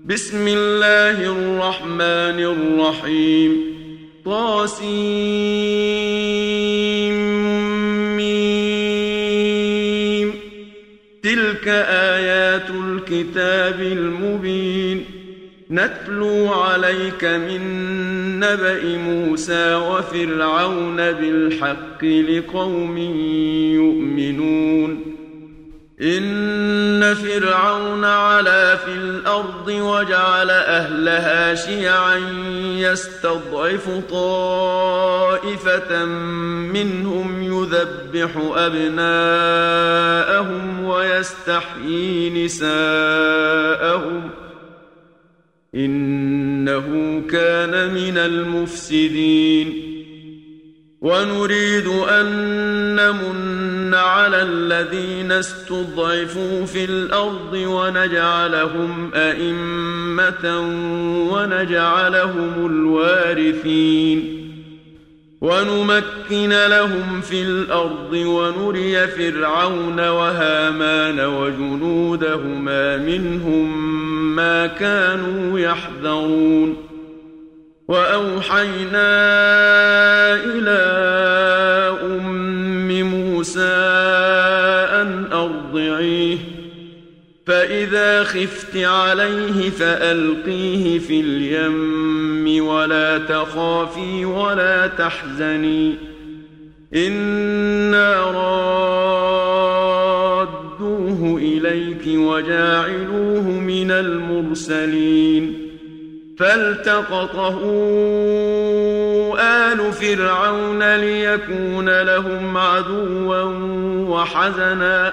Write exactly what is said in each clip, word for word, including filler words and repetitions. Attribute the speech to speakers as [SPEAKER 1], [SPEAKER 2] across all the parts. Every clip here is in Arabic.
[SPEAKER 1] بسم الله الرحمن الرحيم طاسيم تلك آيات الكتاب المبين نتلو عليك من نبأ موسى وفرعون بالحق لقوم يؤمنون إن فرعون علا في الأرض وجعل أهلها شيعا يستضعف طائفة منهم يذبح أبناءهم ويستحيي نساءهم إنه كان من المفسدين ونريد أن نمن على الذين استضعفوا في الأرض ونجعلهم أئمة ونجعلهم الوارثين ونمكن لهم في الأرض ونري فرعون وهامان وجنودهما منهم ما كانوا يحذرون وأوحينا إلى أم موسى أن أرضعيه فإذا خفت عليه فألقيه في اليم ولا تخافي ولا تحزني إنا رادوه إليك وجاعلوه من المرسلين فالتقطه آل فرعون ليكون لهم عدوا وحزنا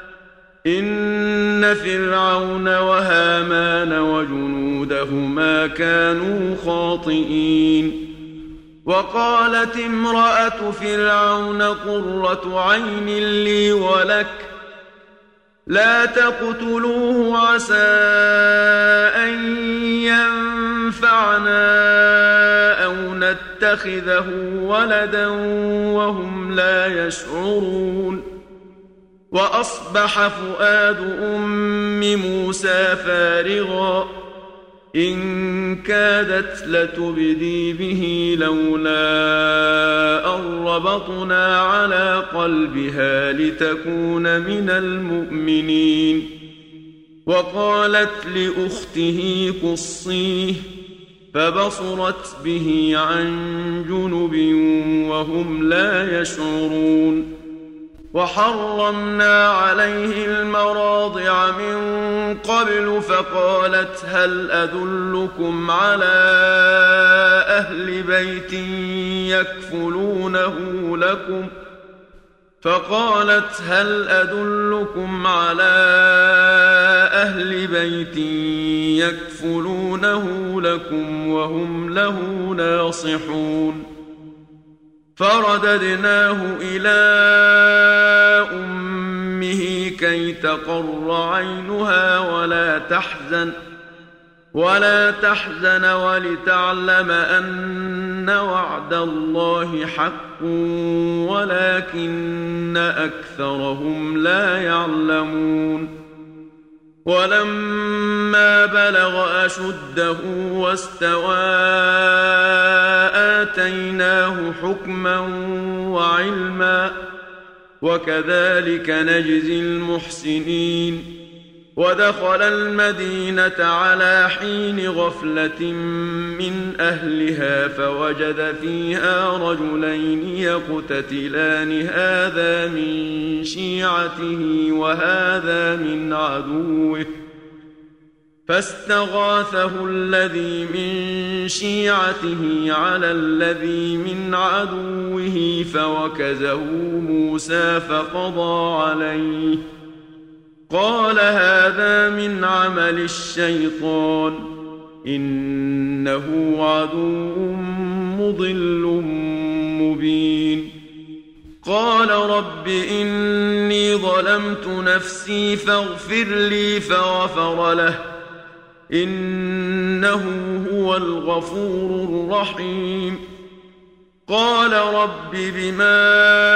[SPEAKER 1] إن فرعون وهامان وجنودهما كانوا خاطئين وقالت امرأة فرعون قرة عين لي ولك لا تقتلوه عسى أن ينفعنا أو نتخذه ولدا وهم لا يشعرون وأصبح فؤاد أم موسى فارغا إن كادت لتبدي به لولا أن ربطنا على قلبها لتكون من المؤمنين وقالت لأخته قصيه فبصرت به عن جنب وهم لا يشعرون وحرمنا عليه المراضع من قبل فقالت هل أدلكم على أهل بيت يكفلونه لكم فقالت هل أدلكم على أهل بيت يكفلونه لكم وهم له ناصحون فرددناه إلى أمه كي تقر عينها ولا تحزن ولا تحزن ولتعلم أن وعد الله حق ولكن أكثرهم لا يعلمون ولما بلغ أشده واستوى آتيناه حكما وعلما وكذلك نجزي المحسنين ودخل المدينة على حين غفلة من أهلها فوجد فيها رجلين يقتتلان هذا من شيعته وهذا من عدوه فاستغاثه الذي من شيعته على الذي من عدوه فوكزه موسى فقضى عليه قال هذا من عمل الشيطان إنه عدو مضل مبين قال رب إني ظلمت نفسي فاغفر لي فغفر له إنه هو الغفور الرحيم قال رب بما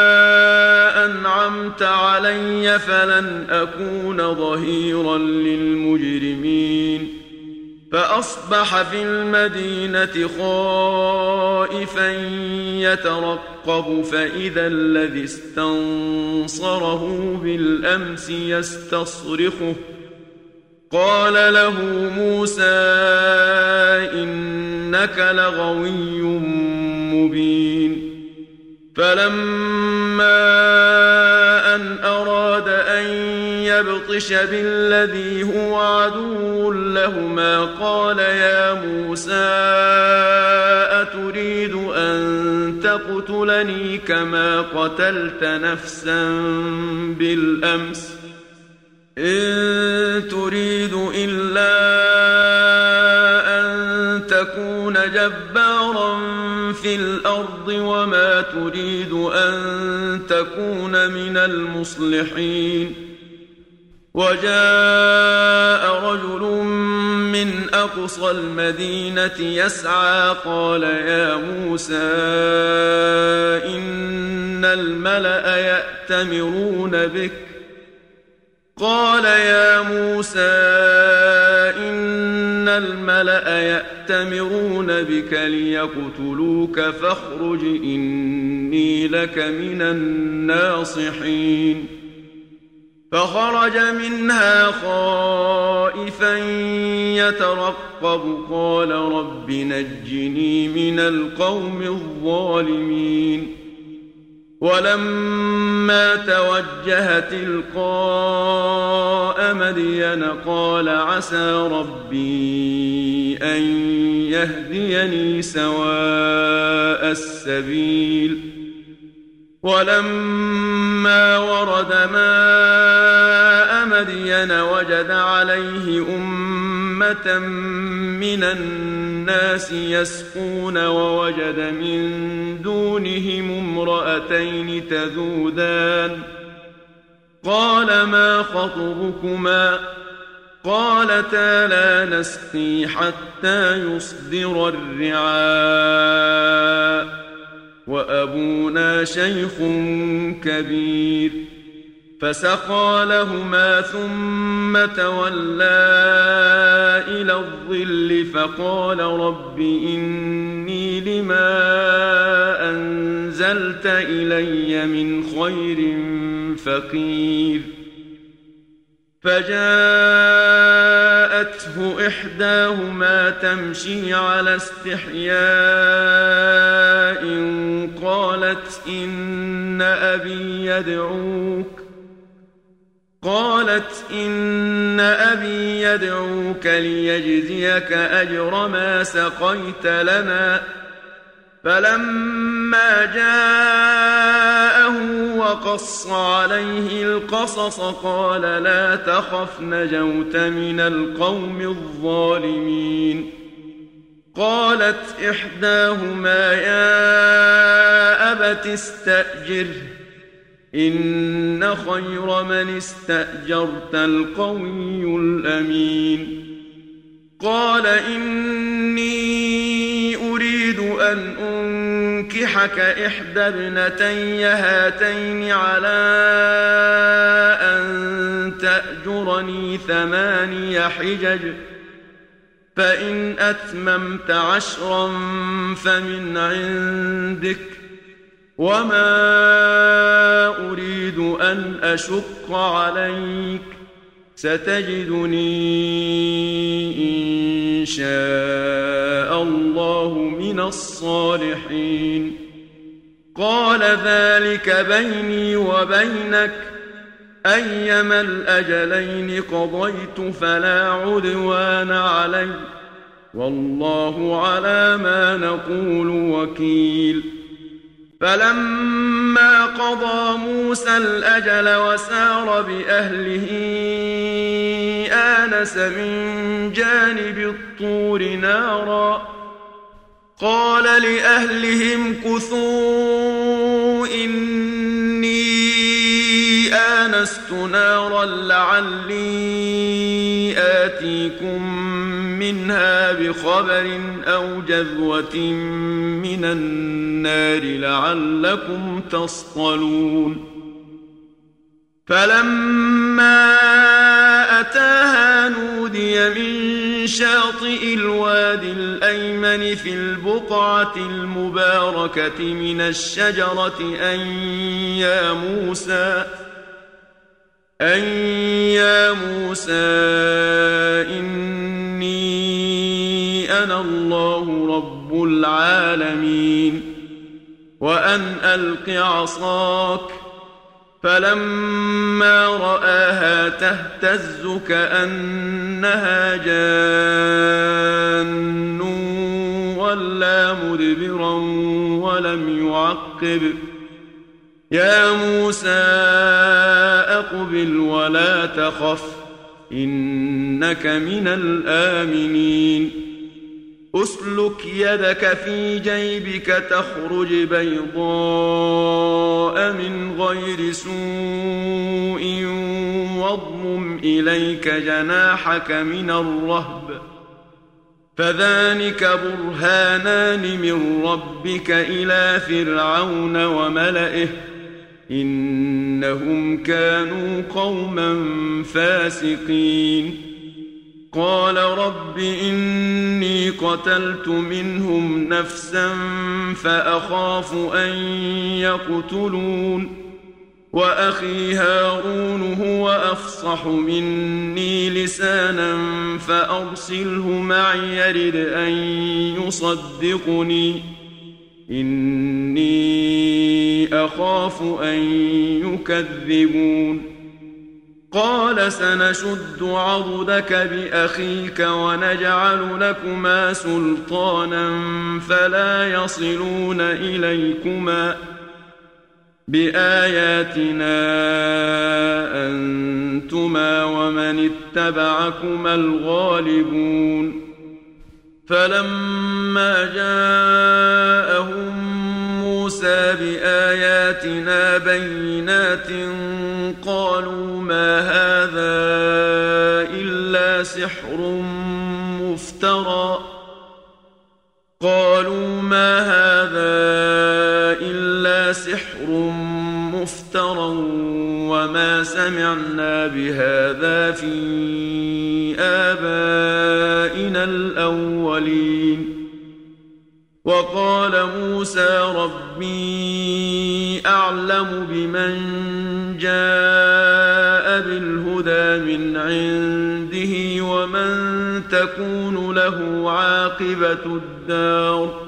[SPEAKER 1] أنعمت علي فلن أكون ظهيرا للمجرمين فأصبح في المدينة خائفا يترقب فإذا الذي استنصره بالأمس يستصرخه قال له موسى إنك لغوي مبين. فلما أن أراد أن يبطش بالذي هو عدو لهما قال يا موسى أتريد أن تقتلني كما قتلت نفسا بالأمس إن تريد إلا أن تكون جبارا في الأرض وما تريد أن تكون من المصلحين. وجاء رجل من أقصى المدينة يسعى قال يا موسى إن الملأ يأتمرون بك قال يا موسى إن الملأ يأتمرون بك ليقتلوك فاخرج إني لك من الناصحين. فخرج منها خائفا يترقب قال رب نجني من القوم الظالمين. ولما توجه تلقاء مدين قال عسى ربي أن يهديني سواء السبيل. ولما ورد ماء مدين وجد عليه أمة من الناس يسقون ووجد من دونهم امرأتين تذودان قال ما خطبكما قالتا لا نسقي حتى يصدر الرعاء وأبونا شيخ كبير. فسقى لهما ثم تولى إلى الظل فقال رب إني لما أنزلت إلي من خير فقير. فجاءته إحداهما تمشي على استحياء قالت إن أبي يدعوك قالت إن أبي يدعوك ليجزيك أجر ما سقيت لنا. فلما جاءه وقص عليه القصص قال لا تخف نجوت من القوم الظالمين. قالت إحداهما يا أبت استأجره إن خير من استأجرت القوي الأمين. قال إني أريد أن أنكحك إحدى ابنتي هاتين على أن تأجرني ثماني حجج فإن أتممت عشرا فمن عندك وما أريد أن أشق عليك ستجدني إن شاء الله من الصالحين. قال ذلك بيني وبينك أيما الأجلين قضيت فلا عدوان علي والله على ما نقول وكيل. فلما قضى موسى الأجل وسار بأهله آنس من جانب الطور نارا قال لأهلهم كثوا إني آنست نارا لعلي آتيكم منها بخبر أو جذوة من النار لعلكم تصطلون. فلما أتاها نودي من شاطئ الوادي الأيمن في البقعة المباركة من الشجرة أن يا موسى أن يا موسى إني أنا الله رب العالمين وأن ألق عصاك فلما رآها تهتز كأنها جان ولا مدبرا ولم يعقب يا موسى أقبل ولا تخف إنك من الآمنين أسلك يدك في جيبك تخرج بيضاء من غير سوء واضمم إليك جناحك من الرهب فذلك برهانان من ربك إلى فرعون وملئه إنهم كانوا قوما فاسقين قال رب إني قتلت منهم نفسا فأخاف أن يقتلون وأخي هارون هو أفصح مني لسانا فأرسله معي يرد أن يصدقني إني أخاف أن يكذبون قال سنشد عضدك بأخيك ونجعل لكما سلطانا فلا يصلون إليكما بآياتنا أنتما ومن اتبعكما الغالبون فلما جاءهم موسى بآياتنا بينات قالوا ما هذا إلا سحر مفترى قالوا ما هذا إلا سحر مفترى وما سمعنا بهذا في آبائنا الأولين وقال موسى ربي أعلم بمن جاء بالهدى من عنده ومن تكون له عاقبة الدار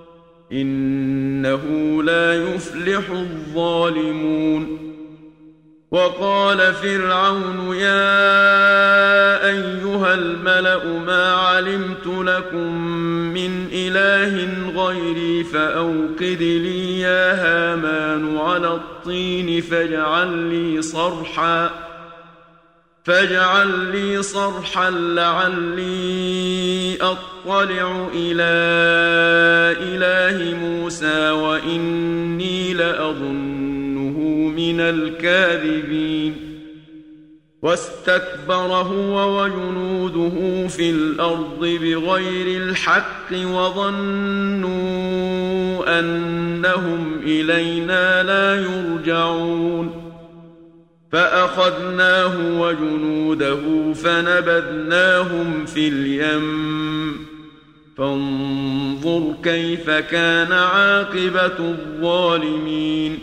[SPEAKER 1] إنه لا يفلح الظالمون وقال فرعون يا أيها الملأ ما علمت لكم من إله غيري فأوقد لي يا هامان على الطين فاجعل لي صرحا فاجعل لي صرحا لعلي أطلع إلى إله موسى وإني لأظنه من الكاذبين واستكبر هو وجنوده في الأرض بغير الحق وظنوا أنهم إلينا لا يرجعون فأخذناه وجنوده فنبذناهم في اليم فانظر كيف كان عاقبة الظالمين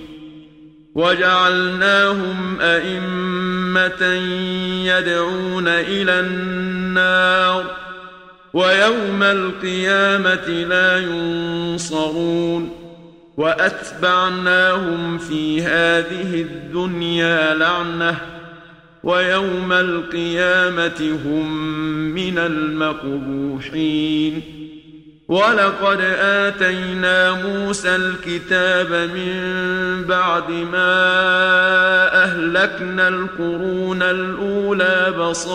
[SPEAKER 1] وجعلناهم أئمة يدعون إلى النار ويوم القيامة لا ينصرون وأتبعناهم في هذه الدنيا لعنة ويوم القيامة هم من المقبوحين ولقد آتينا موسى الكتاب من بعد ما أهلكنا القرون الأولى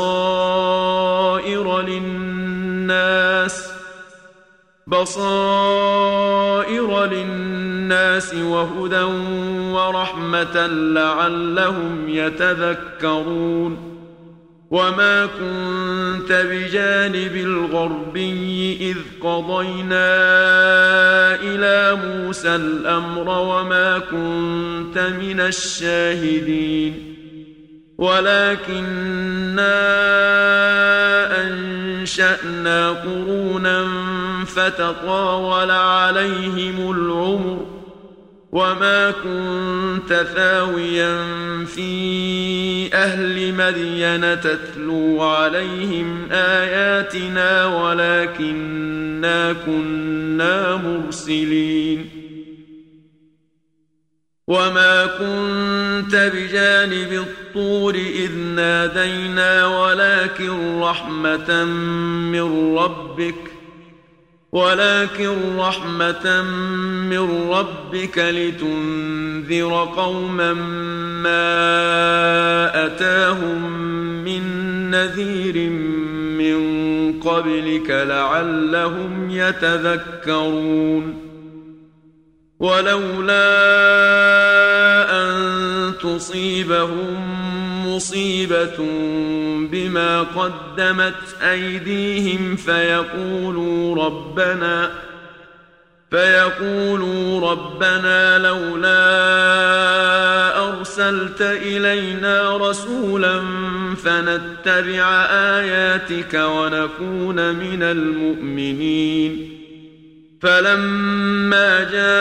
[SPEAKER 1] بصائر للناس بصائر للناس وهدى ورحمة لعلهم يتذكرون وما كنت بجانب الغربي إذ قضينا إلى موسى الأمر وما كنت من الشاهدين ولكننا أنشأنا قرونا فتطاول عليهم العمر وما كنت ثاويا في أهل مدين تتلو عليهم آياتنا ولكننا كنا مرسلين وما كنت بجانب الطور إذ نادينا ولكن رحمة من ربك ولكن رحمة من ربك لتنذر قوما ما أتاهم من نذير من قبلك لعلهم يتذكرون ولولا أن تصيبهم مصيبة بما قدمت أيديهم فيقولوا ربنا فيقولوا ربنا لولا أرسلت إلينا رسولا فنتبع آياتك ونكون من المؤمنين فلما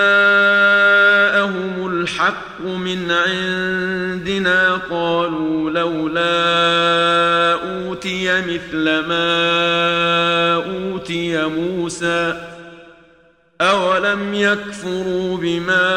[SPEAKER 1] جاءهم الحق من عندنا قالوا لولا أوتي مثل ما أوتي موسى أولم يكفروا بما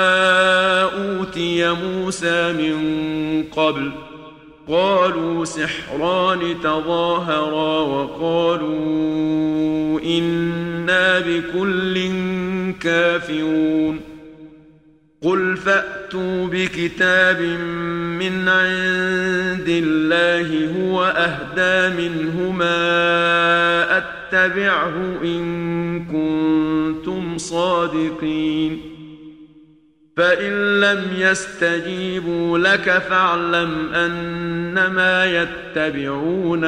[SPEAKER 1] أوتي موسى من قبل قالوا سحران تظاهرا وقالوا إنا بكل كافرون قل فأتوا بكتاب من عند الله هو أهدى منهما أتبعه إن كنتم صادقين فإن لم يستجيبوا لك فاعلم أنما يتبعون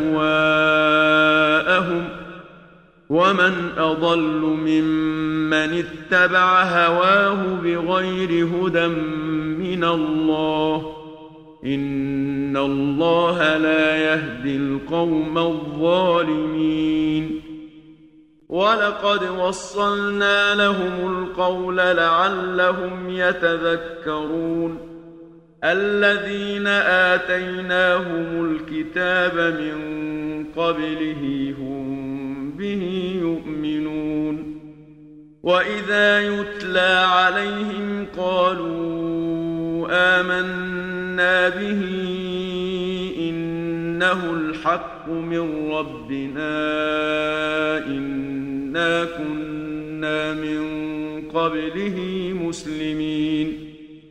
[SPEAKER 1] أهواءهم ومن أضل ممن اتبع هواه بغير هدى من الله إن الله لا يهدي القوم الظالمين ولقد وصلنا لهم القول لعلهم يتذكرون الذين آتيناهم الكتاب من قبله هم به يؤمنون وإذا يتلى عليهم قالوا آمنا به إنه الحق من ربنا إنا كنا من قبله مسلمين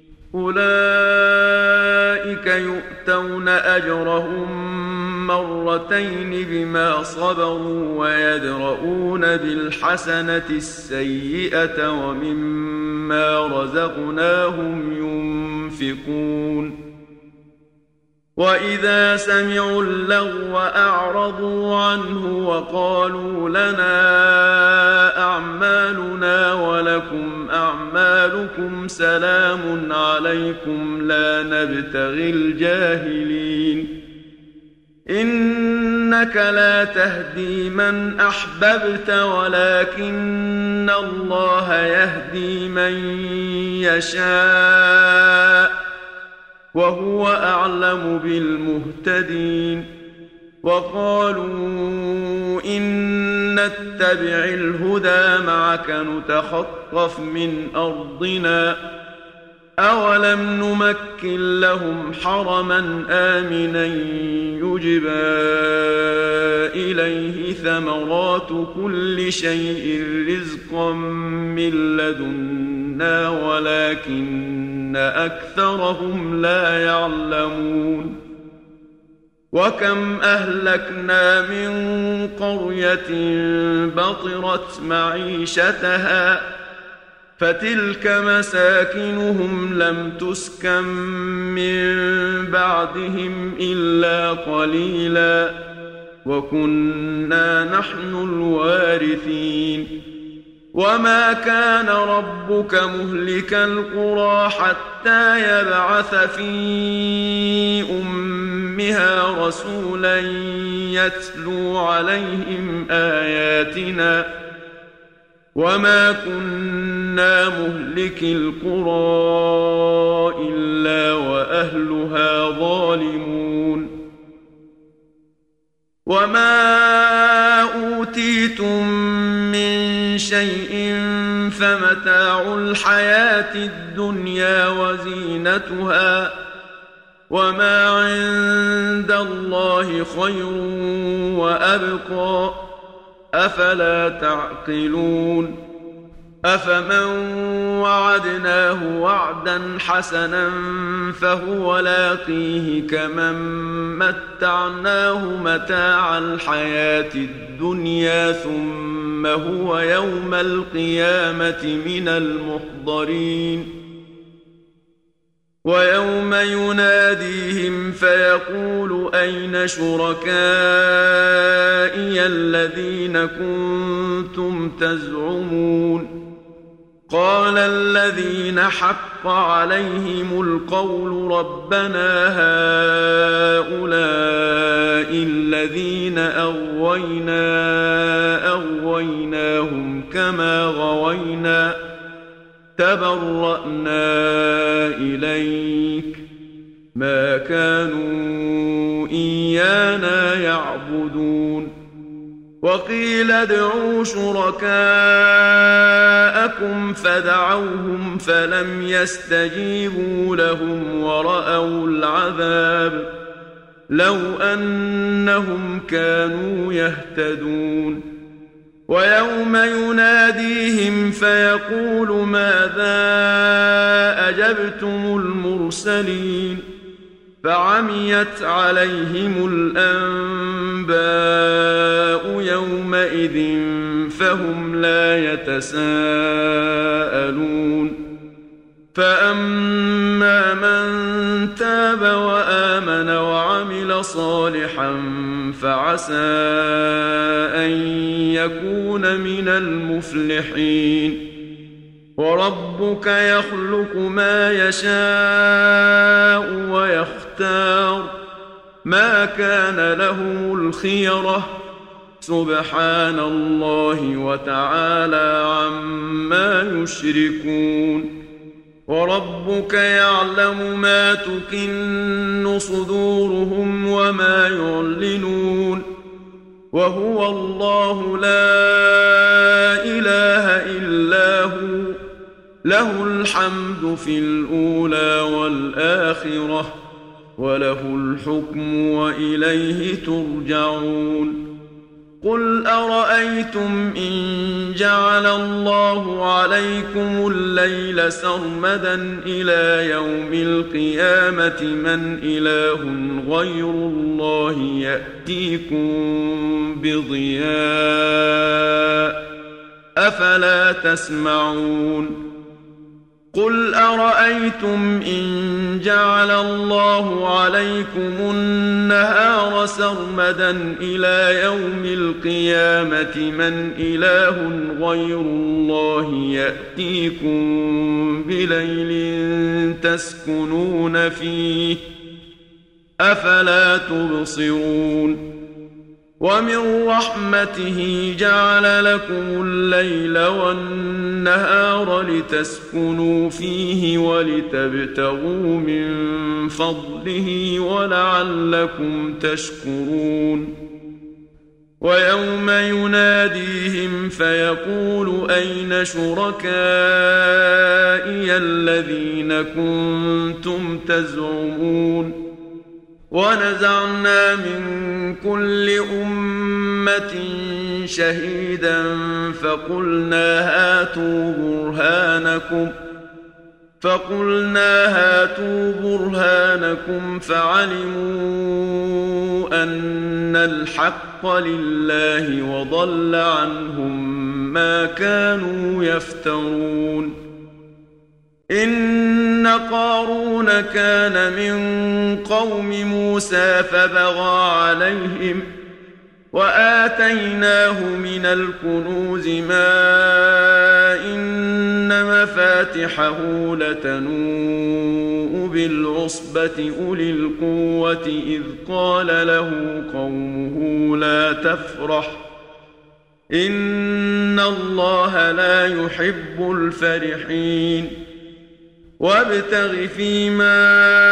[SPEAKER 1] أولئك يؤتون أجرهم مرتين بما صبروا ويدرؤون بالحسنة السيئة ومما رزقناهم ينفقون وإذا سمعوا اللغو أعرضوا عنه وقالوا لنا أعمالنا ولكم أعمالكم سلام عليكم لا نبتغي الجاهلين إنك لا تهدي من أحببت ولكن الله يهدي من يشاء وهو أعلم بالمهتدين وقالوا إن نتبع الهدى معك نتخطف من أرضنا أولم نمكن لهم حرما آمنا يجبى إليه ثمرات كل شيء رزقا من لدنا ولكن أكثرهم لا يعلمون وكم أهلكنا من قرية بطرت معيشتها فتلك مساكنهم لم تسكن من بعدهم إلا قليلا وكنا نحن الوارثين وما كان ربك مهلك القرى حتى يبعث في أمها رسولا يتلو عليهم آياتنا وما كنا مهلك القرى إلا وأهلها ظالمون وما أوتيتم من شيء فمتاع الحياة الدنيا وزينتها وما عند الله خير وأبقى أفلا تعقلون أفمن وعدناه وعدا حسنا فهو لاقيه كمن متعناه متاع الحياة الدنيا ثم هو يوم القيامة من المحضرين ويوم يناديهم فيقول أين شركائي الذين كنتم تزعمون قال الذين حق عليهم القول ربنا هؤلاء الذين أغوينا أغويناهم كما غوينا تبرأنا إليك ما كانوا إيانا يعبدون وقيل ادعوا شركاءكم فدعوهم فلم يستجيبوا لهم ورأوا العذاب لو أنهم كانوا يهتدون ويوم يناديهم فيقول ماذا أجبتم المرسلين فعميت عليهم الأنباء يومئذ فهم لا يتساءلون فأما من تاب وآمن وعمل صالحا فعسى أن يكون من المفلحين وربك يخلق ما يشاء ويختار ما كان لهم الخيرة سبحان الله وتعالى عما يشركون وربك يعلم ما تكن صدورهم وما يعلنون وهو الله لا إله إلا هو له الحمد في الأولى والآخرة وله الحكم وإليه ترجعون قل أرأيتم إن جعل الله عليكم الليل سرمدا إلى يوم القيامة من إله غير الله يأتيكم بضياء أفلا تسمعون قل أرأيتم إن جعل الله عليكم النهار سرمدا إلى يوم القيامة من إله غير الله يأتيكم بليل تسكنون فيه أفلا تبصرون ومن رحمته جعل لكم الليل والنهار لتسكنوا فيه ولتبتغوا من فضله ولعلكم تشكرون ويوم يناديهم فيقول أين شركائي الذين كنتم تزعمون ونزعنا من كل أمة شهيدا فقلنا هاتوا برهانكم فقلنا هاتوا برهانكم فعلموا أن الحق لله وضل عنهم ما كانوا يفترون إن قارون كان من قوم موسى فبغى عليهم وآتيناه من الكنوز ما إن مفاتحه لتنوء بالعصبة أولي القوة إذ قال له قومه لا تفرح إن الله لا يحب الفرحين وابتغ فيما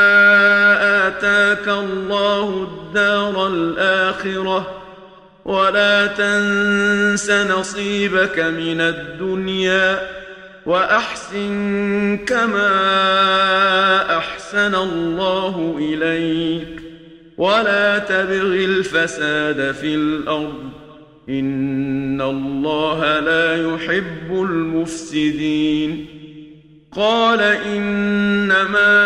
[SPEAKER 1] آتاك الله الدار الآخرة ولا تنس نصيبك من الدنيا وأحسن كما أحسن الله إليك ولا تبغ الفساد في الأرض إن الله لا يحب المفسدين قال إنما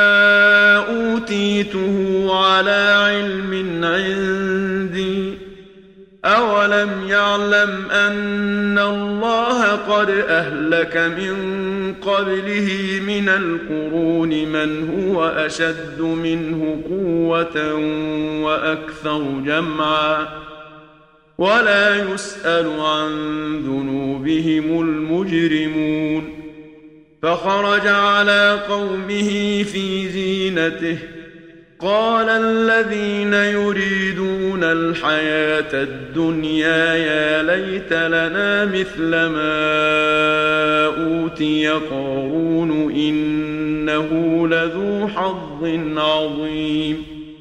[SPEAKER 1] أوتيته على علم عندي أولم يعلم أن الله قد أهلك من قبله من القرون من هو أشد منه قوة وأكثر جمعا ولا يسأل عن ذنوبهم المجرمون فخرج على قومه في زينته قال الذين يريدون الحياة الدنيا يا ليت لنا مثل ما أوتي قارون إنه لذو حظ عظيم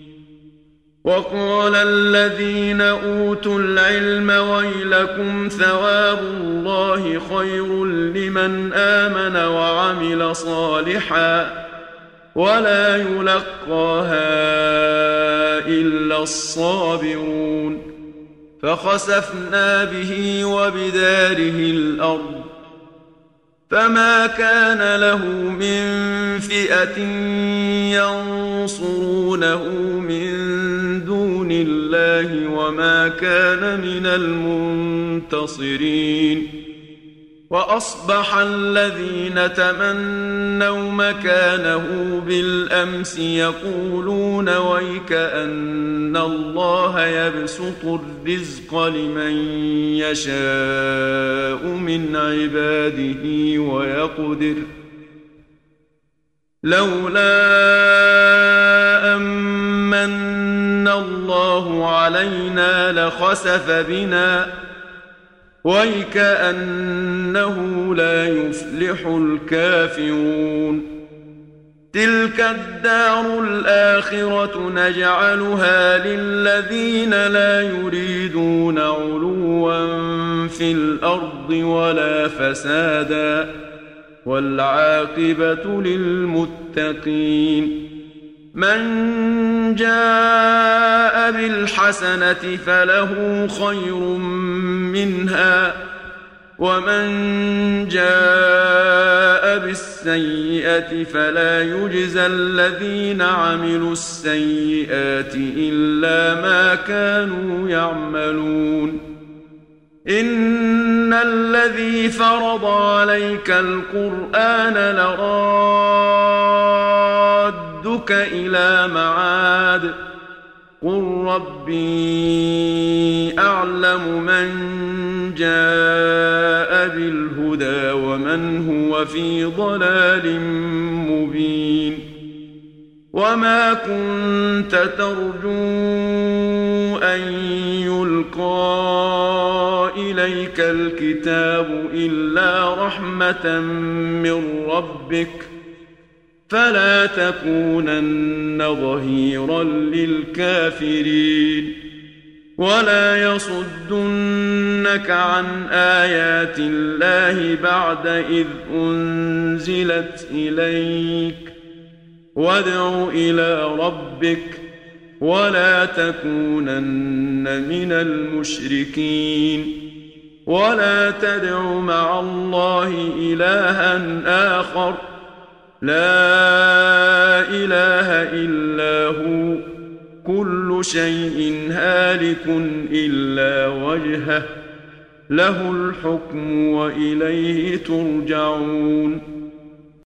[SPEAKER 1] وقال الذين أوتوا العلم ويلكم ثواب الله خير لمن آمن وعمل صالحا ولا يلقاها إلا الصابرون فخسفنا به وبداره الأرض فما كان له من فئة ينصرونه من دون الله وما كان من المنتصرين وأصبح الذين تمنوا مكانه بالأمس يقولون ويك أن الله يبسط الرزق لمن يشاء من عباده ويقدر لولا أمن الله علينا لخسف بنا ويكأنه لا يفلح الكافرون تلك الدار الآخرة نجعلها للذين لا يريدون علوا في الأرض ولا فسادا والعاقبة للمتقين من جاء بالحسنة فله خير منها ومن جاء بالسيئة فلا يجزى الذين عملوا السيئات إلا ما كانوا يعملون إن الذي فرض عليك القرآن لرادك إلى معاد قل ربي أعلم من جاء بالهدى ومن هو في ضلال مبين وما كنت ترجو أن يلقى إليك الكتاب إلا رحمة من ربك فلا تكونن ظهيرا للكافرين ولا يصدنك عن آيات الله بعد إذ أنزلت إليك وادع إلى ربك ولا تكونن من المشركين ولا تدع مع الله إلها آخر لا إله إلا هو كل شيء هالك إلا وجهه له الحكم وإليه ترجعون